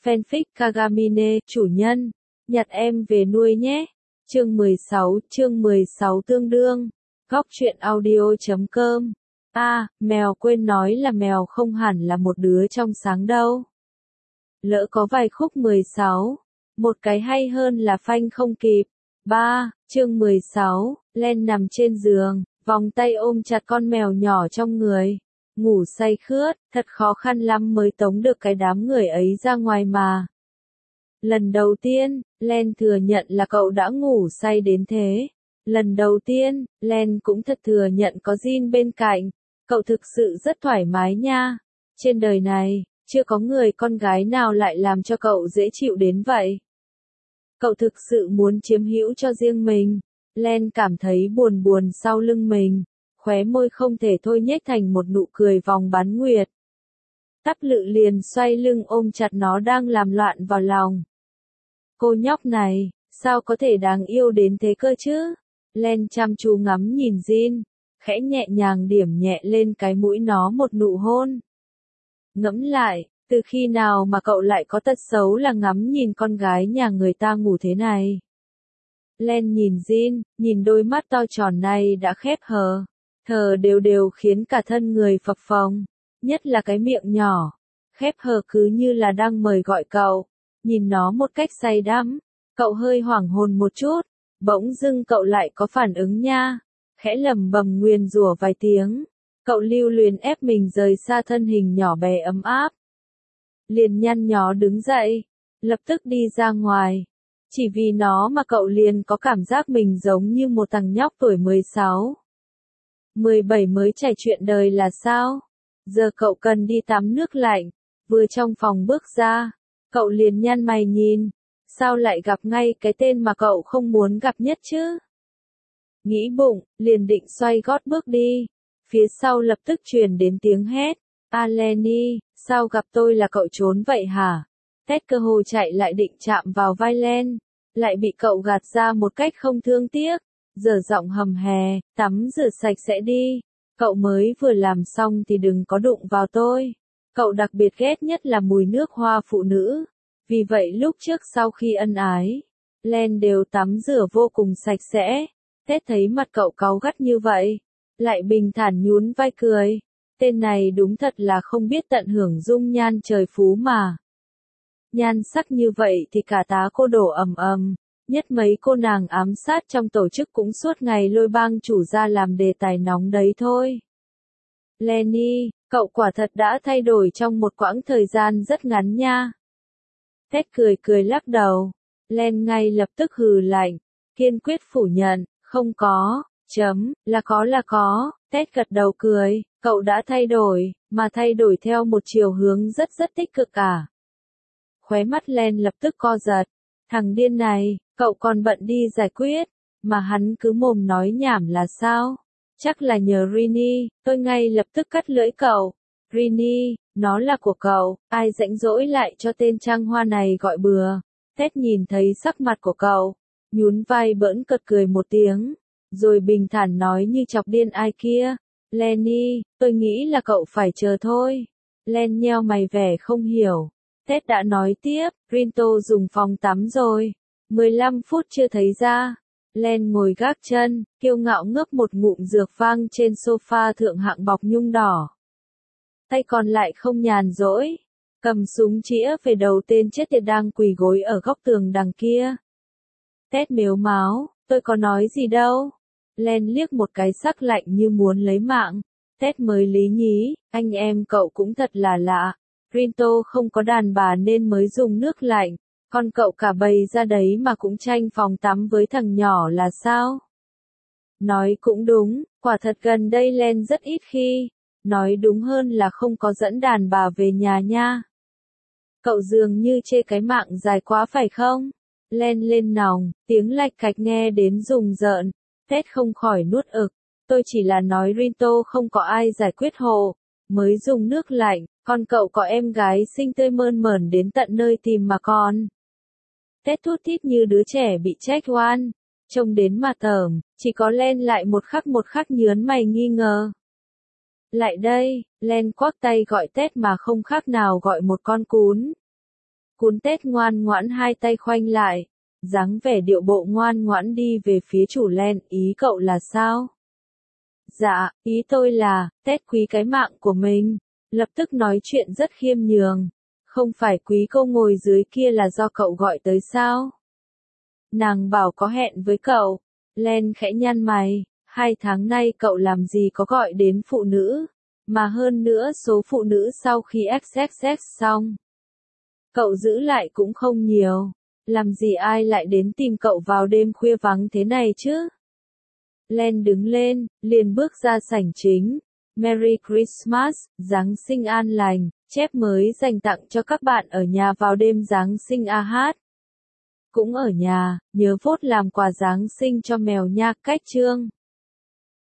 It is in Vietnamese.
Fanfic Kagamine, chủ nhân, nhặt em về nuôi nhé. Chương 16 tương đương. Góc truyện audio.com. Mèo quên nói là mèo không hẳn là một đứa trong sáng đâu. Lỡ có vài khúc 16. Một cái hay hơn là phanh không kịp. Chương 16, Len nằm trên giường, vòng tay ôm chặt con mèo nhỏ trong người. Ngủ say khướt, thật khó khăn lắm mới tống được cái đám người ấy ra ngoài mà. Lần đầu tiên, Len thừa nhận là cậu đã ngủ say đến thế. Lần đầu tiên, Len cũng thật thừa nhận có Jin bên cạnh. Cậu thực sự rất thoải mái nha. Trên đời này, chưa có người con gái nào lại làm cho cậu dễ chịu đến vậy. Cậu thực sự muốn chiếm hữu cho riêng mình. Len cảm thấy buồn buồn sau lưng mình. Khóe môi không thể thôi nhếch thành một nụ cười vòng bán nguyệt. Tắp lự liền xoay lưng ôm chặt nó đang làm loạn vào lòng. Cô nhóc này, sao có thể đáng yêu đến thế cơ chứ? Len chăm chú ngắm nhìn Jin, khẽ nhẹ nhàng điểm nhẹ lên cái mũi nó một nụ hôn. Ngẫm lại, từ khi nào mà cậu lại có tật xấu là ngắm nhìn con gái nhà người ta ngủ thế này? Len nhìn Jin, nhìn đôi mắt to tròn này đã khép hờ, thở đều đều khiến cả thân người phập phồng, nhất là cái miệng nhỏ, khép hờ cứ như là đang mời gọi cậu. Nhìn nó một cách say đắm, cậu hơi hoảng hồn một chút, bỗng dưng cậu lại có phản ứng nha, khẽ lẩm bẩm nguyền rủa vài tiếng, cậu lưu luyến ép mình rời xa thân hình nhỏ bé ấm áp. Liền nhăn nhó đứng dậy, lập tức đi ra ngoài, chỉ vì nó mà cậu liền có cảm giác mình giống như một thằng nhóc tuổi 16. 17 mới trải chuyện đời là sao? Giờ cậu cần đi tắm nước lạnh, vừa trong phòng bước ra. Cậu liền nhăn mày nhìn, sao lại gặp ngay cái tên mà cậu không muốn gặp nhất chứ? Nghĩ bụng, liền định xoay gót bước đi. Phía sau lập tức truyền đến tiếng hét. Lenny, sao gặp tôi là cậu trốn vậy hả? Ted cơ hồ chạy lại định chạm vào vai Len, lại bị cậu gạt ra một cách không thương tiếc. Giờ giọng hầm hè, tắm rửa sạch sẽ đi. Cậu mới vừa làm xong thì đừng có đụng vào tôi. Cậu đặc biệt ghét nhất là mùi nước hoa phụ nữ. Vì vậy lúc trước sau khi ân ái, Len đều tắm rửa vô cùng sạch sẽ. Ted thấy mặt cậu cáu gắt như vậy, lại bình thản nhún vai cười. Tên này đúng thật là không biết tận hưởng dung nhan trời phú mà. Nhan sắc như vậy thì cả tá cô đổ ầm ầm. Nhất mấy cô nàng ám sát trong tổ chức cũng suốt ngày lôi bang chủ ra làm đề tài nóng đấy thôi. Lenny, cậu quả thật đã thay đổi trong một quãng thời gian rất ngắn nha. Ted cười lắc đầu. Len ngay lập tức hừ lạnh, kiên quyết phủ nhận, không có, là có. Ted gật đầu cười, cậu đã thay đổi, mà thay đổi theo một chiều hướng rất tích cực cả. Khóe mắt Len lập tức co giật, thằng điên này, cậu còn bận đi giải quyết, mà hắn cứ mồm nói nhảm là sao? Chắc là nhờ Rini, tôi ngay lập tức cắt lưỡi cậu. Rini, nó là của cậu, ai rảnh rỗi lại cho tên trăng hoa này gọi bừa. Ted nhìn thấy sắc mặt của cậu, nhún vai bỡn cợt cười một tiếng, rồi bình thản nói như chọc điên ai kia. Lenny, tôi nghĩ là cậu phải chờ thôi. Len nheo mày vẻ không hiểu. Ted đã nói tiếp, Rinto dùng phòng tắm rồi. 15 phút chưa thấy ra. Len ngồi gác chân, kiêu ngạo ngấp một ngụm dược vang trên sofa thượng hạng bọc nhung đỏ. Tay còn lại không nhàn rỗi, cầm súng chĩa về đầu tên chết tiệt đang quỳ gối ở góc tường đằng kia. Ted mếu máo, tôi có nói gì đâu. Len liếc một cái sắc lạnh như muốn lấy mạng. Ted mới lý nhí, anh em cậu cũng thật là lạ. Rinto không có đàn bà nên mới dùng nước lạnh. Còn cậu cả bầy ra đấy mà cũng tranh phòng tắm với thằng nhỏ là sao? Nói cũng đúng, quả thật gần đây Len rất ít khi. Nói đúng hơn là không có dẫn đàn bà về nhà nha. Cậu dường như chê cái mạng dài quá phải không? Len lên nòng, tiếng lạch cạch nghe đến rùng rợn. Ted không khỏi nuốt ực. Tôi chỉ là nói Rinto không có ai giải quyết hộ. Mới dùng nước lạnh, còn cậu có em gái xinh tươi mơn mởn đến tận nơi tìm mà con. Ted thút thít như đứa trẻ bị trách oan. Trông đến mà tởm, chỉ có Len lại một khắc nhớn mày nghi ngờ. Lại đây, Len quắc tay gọi Ted mà không khác nào gọi một con cún. Cún tết ngoan ngoãn hai tay khoanh lại, dáng vẻ điệu bộ ngoan ngoãn đi về phía chủ Len, ý cậu là sao? Dạ, ý tôi là, Tết quý cái mạng của mình. Lập tức nói chuyện rất khiêm nhường. Không phải quý cô ngồi dưới kia là do cậu gọi tới sao? Nàng bảo có hẹn với cậu. Len khẽ nhăn mày, 2 tháng nay cậu làm gì có gọi đến phụ nữ, mà hơn nữa số phụ nữ sau khi XXX xong. Cậu giữ lại cũng không nhiều, làm gì ai lại đến tìm cậu vào đêm khuya vắng thế này chứ? Len đứng lên, liền bước ra sảnh chính. Merry Christmas, Giáng sinh an lành, chép mới dành tặng cho các bạn ở nhà vào đêm Giáng sinh AH. Cũng ở nhà, nhớ vote làm quà Giáng sinh cho mèo nha, cách chương.